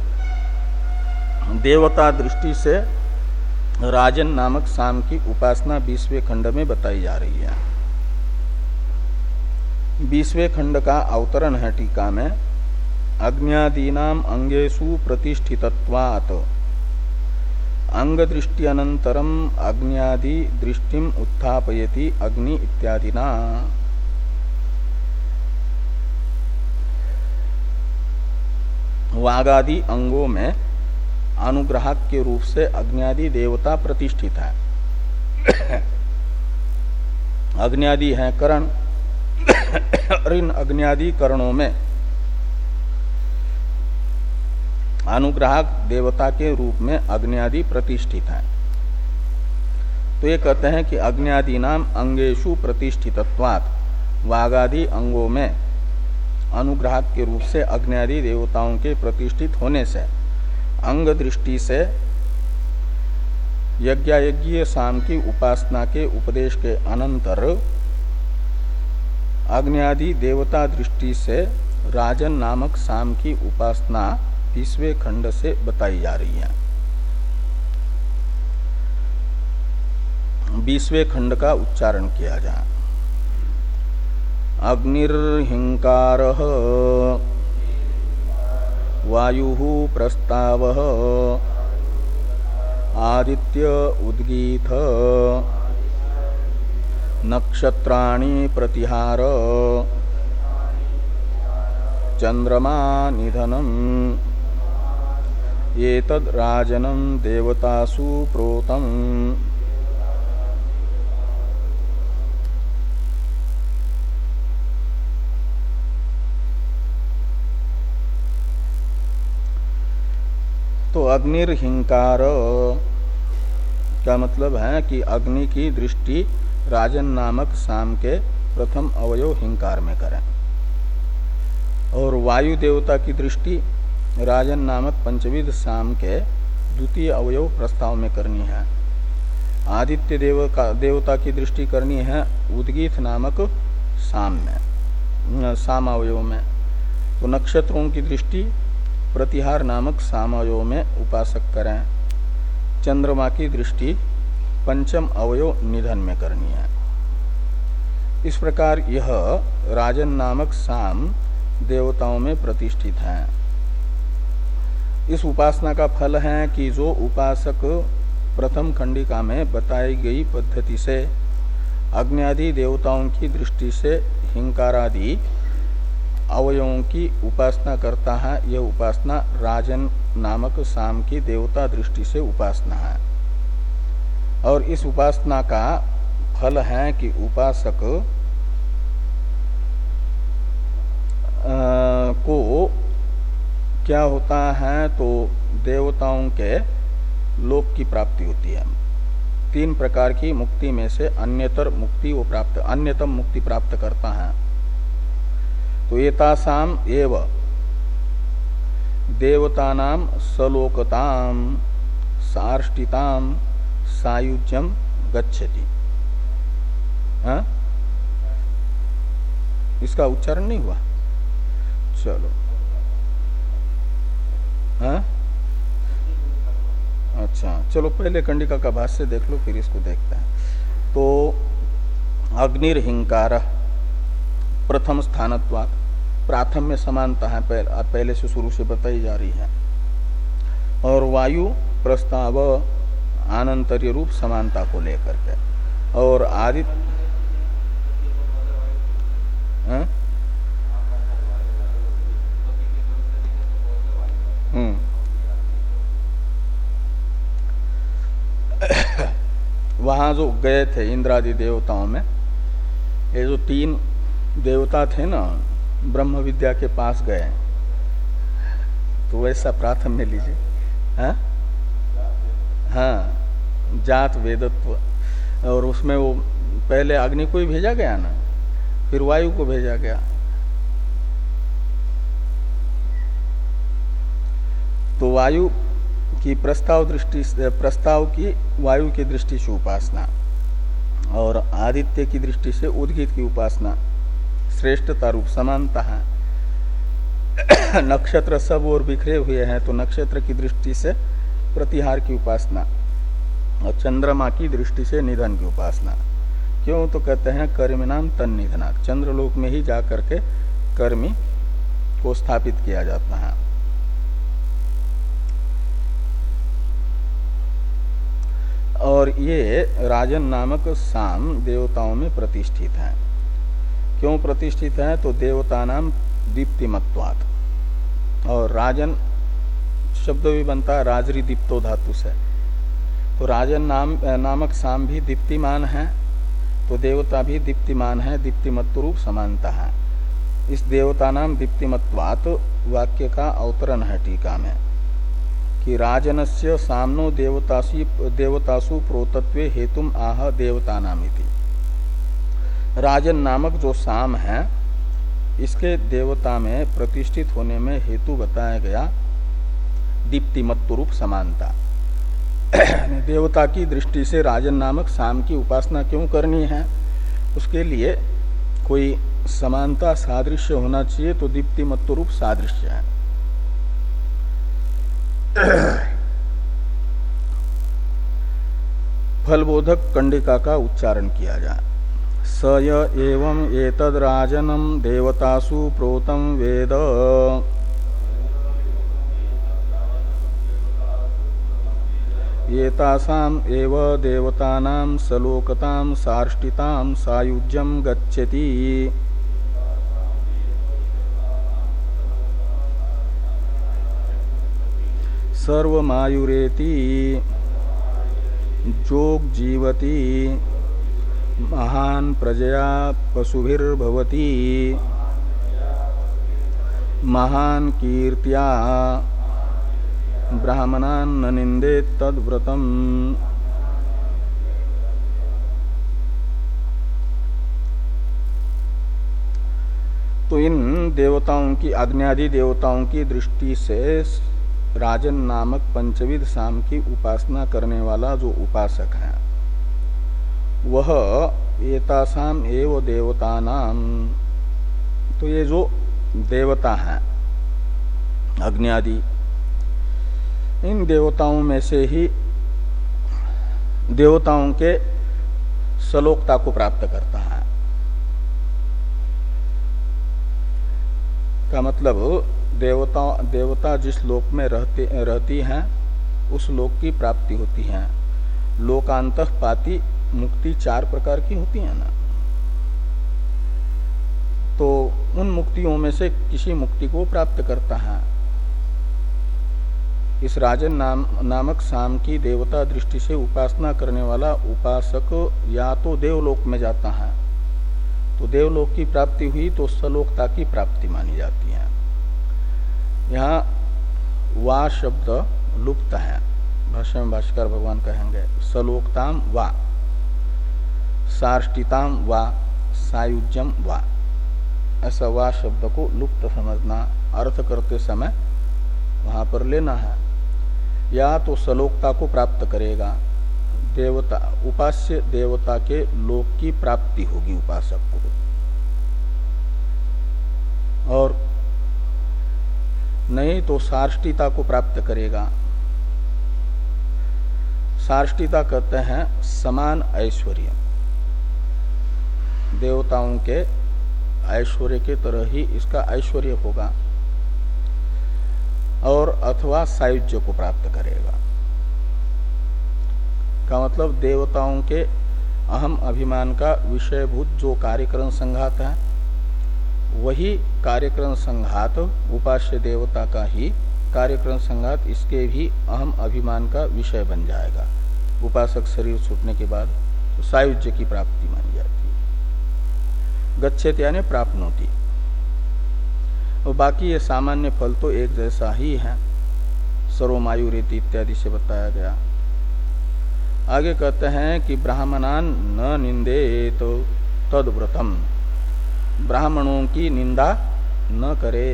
देवता दृष्टि से राजन नामक साम की उपासना बीसवें खंड में बताई जा रही है। बीसवें खंड का अवतरण है टीका में। अग्न्यादीनाम अंगेषु प्रतिष्ठितत्वात् अंग दृष्टि अनंतरम अग्न्यादि दृष्टिम उत्थापयति अग्नि इत्यादिना। वागादि अंगों में अनुग्राहक के रूप से अग्न्यादि देवता प्रतिष्ठित है। अग्न्यादि है करण और इन अग्न्यादि करणों में अनुग्राहक देवता के रूप में अग्न्यादि प्रतिष्ठित है। तो ये कहते हैं कि अग्न्यादि नाम अंगेषु प्रतिष्ठितत्वात् वागादि अंगों में अनुग्राहक के रूप से अग्न्यादि देवताओं के प्रतिष्ठित होने से अंग दृष्टि से यज्ञायज्ञीय साम की उपासना के उपदेश के अनंतर अग्न्यादि देवता दृष्टि से राजन नामक साम की उपासना तीसवें खंड से बताई जा रही है। बीसवें खंड का उच्चारण किया जाए। अग्निर्हिंकारः वायुः प्रस्तावः आदित्य उद्गीत नक्षत्राणि प्रतिहार चंद्रमा निधनम् एतद् राजनं देवतासु प्रोतम्। तो अग्निर्हिंकार का मतलब है कि अग्नि की दृष्टि राजन नामक साम के प्रथम अवयव हिंकार में करें और वायु देवता की दृष्टि राजन नामक पंचविध साम के द्वितीय अवयव प्रस्ताव में करनी है। आदित्य देव का देवता की दृष्टि करनी है उद्गीत नामक साम में साम अवयव में। तो नक्षत्रों की दृष्टि प्रतिहार नामक साम अवयव में उपासक करें। चंद्रमा की दृष्टि पंचम अवयव निधन में करनी है। इस प्रकार यह राजन नामक साम देवताओं में प्रतिष्ठित है। इस उपासना का फल है कि जो उपासक प्रथम खंडिका में बताई गई पद्धति से अग्न्यादि देवताओं की दृष्टि से हिंकारादि अवयवों की उपासना करता है, यह उपासना राजन नामक साम की देवता दृष्टि से उपासना है। और इस उपासना का फल है कि उपासक आ, को क्या होता है, तो देवताओं के लोक की प्राप्ति होती है। तीन प्रकार की मुक्ति में से अन्यतर मुक्ति वो प्राप्त अन्यतम मुक्ति प्राप्त करता है। तो एतासाम एव देवतानाम सलोकताम सार्ष्टिताम सायुज्यम गच्छति। हाँ? इसका उच्चारण नहीं हुआ? चलो। हाँ? अच्छा, चलो पहले कंडिका का भाष्य देख लो, फिर इसको देखते हैं। तो अग्निर्हिंकार प्रथम स्थानत्वात्, प्राथम में समानता है, पहले, पहले से शुरू से बताई जा रही है। और वायु प्रस्ताव आनंतर्य रूप समानता को लेकर के। और आदित्य हम्म वहां जो गए थे इंद्रादि देवताओं में, ये जो तीन देवता थे ना, ब्रह्म विद्या के पास गए, तो वैसा प्राथम में लीजिए। हाँ हाँ, जात वेदत्व। और उसमें वो पहले अग्नि को ही भेजा गया ना, फिर वायु को भेजा गया। तो वायु की प्रस्ताव दृष्टि प्रस्ताव की वायु की दृष्टि से उपासना और आदित्य की दृष्टि से उद्गीत की उपासना श्रेष्ठता रूप समानता है। नक्षत्र सब और बिखरे हुए हैं, तो नक्षत्र की दृष्टि से प्रतिहार की उपासना और चंद्रमा की दृष्टि से निधन की उपासना, क्यों? तो कहते हैं कर्मिणाम तन्निधनात्, चंद्रलोक में ही जाकर के कर्मी को स्थापित किया जाता है। और ये राजन नामक साम देवताओं में प्रतिष्ठित है। क्यों प्रतिष्ठित है? तो देवता नाम दीप्तिमत्वात्, और राजन शब्द भी बनता है राजरी दीप्तो धातु से, तो राजन नाम नामक साम भी दीप्तिमान है, तो देवता भी दीप्तिमान है, दीप्तिमत्व रूप समानता है। इस देवता नाम दीप्तिमत्वात् वाक्य का अवतरण है टीका में कि राजनस्य सामनो देवतासु देवतासु प्रोतत्वे हेतुम आह देवता नामिति। राजन नामक जो साम है इसके देवता में प्रतिष्ठित होने में हेतु बताया गया दीप्तिमत्व रूप समानता। देवता की दृष्टि से राजन नामक साम की उपासना क्यों करनी है? उसके लिए कोई समानता सादृश्य होना चाहिए, तो दीप्तिमत्व रूप सादृश्य है। फलबोधक कंडिका का उच्चारण किया जाए। स य एवं एतद् राजनम देवतासु प्रोतं वेद एतासाम एव देवतानां सलोकतां सार्ष्टितां सायुज्यं गच्छति। सर्वमायुरेति जोग जीवति महान प्रजया पशुभिर्भवति महान कीर्त्या ब्राह्मणान् न निंदेत तद्व्रतम्। तो इन देवताओं की आग्न्यादि देवताओं की दृष्टि से राजन नामक पंचविध साम की उपासना करने वाला जो उपासक है वह एतासाम एव देवतानाम, तो ये जो देवता है अग्न्यादि, इन देवताओं में से ही देवताओं के सलोकता को प्राप्त करता है। का मतलब देवता देवता जिस लोक में रहते रहती हैं उस लोक की प्राप्ति होती है। लोकांतः पाती मुक्ति चार प्रकार की होती है ना, तो उन मुक्तियों में से किसी मुक्ति को प्राप्त करता है। इस राजन नाम नामक साम की देवता दृष्टि से उपासना करने वाला उपासक या तो देवलोक में जाता है, तो देवलोक की प्राप्ति हुई तो सलोकता की प्राप्ति मानी जाती है। यहाँ वा शब्द लुप्त है, भाष्य में भाष्यकार भगवान कहेंगे सलोकताम वा सार्ष्टिताम वा सायुज्यम वा, ऐसा वा शब्द को लुप्त समझना, अर्थ करते समय वहां पर लेना है। या तो सलोकता को प्राप्त करेगा, देवता उपास्य देवता के लोक की प्राप्ति होगी उपासक को, और नहीं तो सार्ष्टिता को प्राप्त करेगा। सार्ष्टिता कहते हैं समान ऐश्वर्य, देवताओं के ऐश्वर्य के तरह ही इसका ऐश्वर्य होगा, और अथवा सायुज्य को प्राप्त करेगा। का मतलब देवताओं के अहम अभिमान का विषयभूत जो कार्यक्रम संघात है वही कार्यक्रम संघात उपास्य देवता का ही कार्यक्रम संघात इसके भी अहम अभिमान का विषय बन जाएगा। उपासक शरीर छूटने के बाद तो सायुज्य की प्राप्ति मानी जाती है। गच्छेत यानी प्राप्नोति, और बाकी ये सामान्य फल तो एक जैसा ही है, सर्वमायुरेति इत्यादि से बताया गया। आगे कहते हैं कि ब्राह्मणान न निंदेत तद्व्रतम, ब्राह्मणों की निंदा न करे।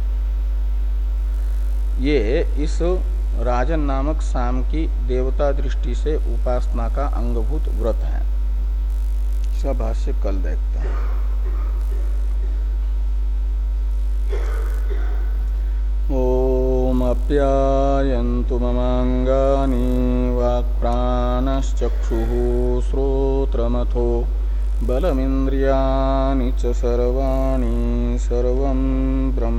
ये इस राजन नामक साम की देवता दृष्टि से उपासना का अंगभूत व्रत है। इसका भाष्य कल देखते हैं। ओम अप्यायन्तु ममांगानि वाक्प्राणश्चक्षुः श्रोत्रमथो बलमिन्द्रियाणि च सर्वाणि सर्वं ब्रह्म।